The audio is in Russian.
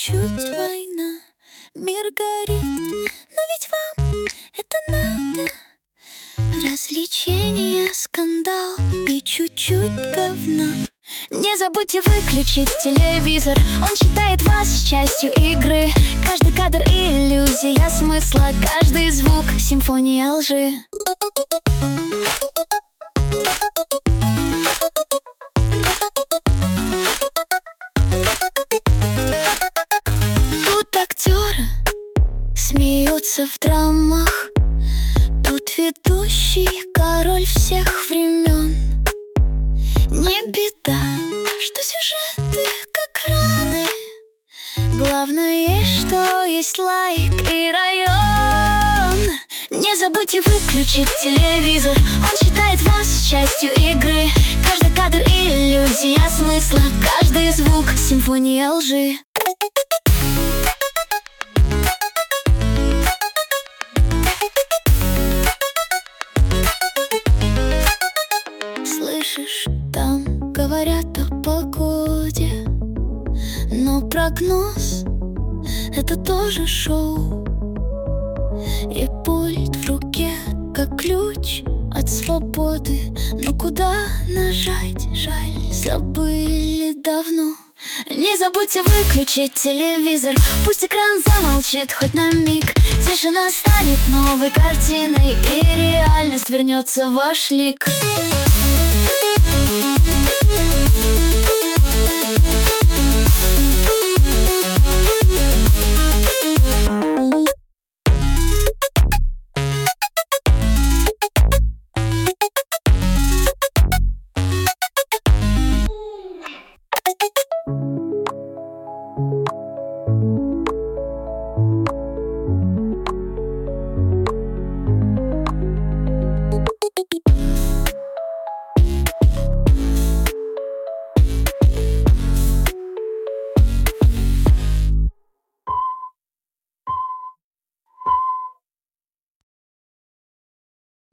чуть-чуть война. Мир горит, но ведь вам это надо. Развлечения, скандал и чуть-чуть говна. Не забудьте выключить телевизор, он считает вас частью игры. Каждый кадр иллюзия смысла, каждый звук симфония лжи. Тут актеры смеются в драмах, тут ведущий король всех времен. Не беда, что сюжеты как раны, главное, что есть лайк и район. Не забудьте выключить телевизор, он считает вас частью игры. Каждый кадр иллюзия смысла, каждый звук симфония лжи. Слышишь, там говорят о погоде, но прогноз — это тоже шоу. И пульт в руке, как ключ от свободы. Но куда нажать, жаль, забыли давно. Не забудьте выключить телевизор, пусть экран замолчит хоть на миг. Тишина станет новой картиной, и реальность вернется в ваш лик.